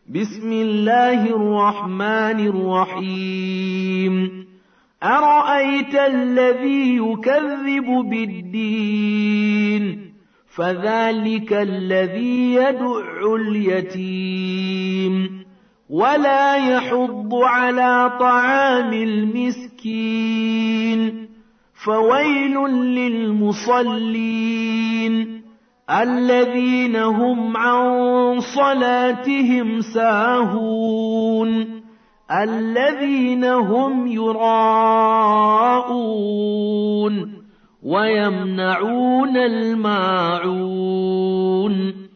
بسم الله الرحمن الرحيم أرأيت الذي يكذب بالدين فذلك الذي يدع اليتيم ولا يحض على طعام المسكين فويل للمصلين الذين هم عن صلاتهم ساهون الذين هم يراءون ويمنعون الماعون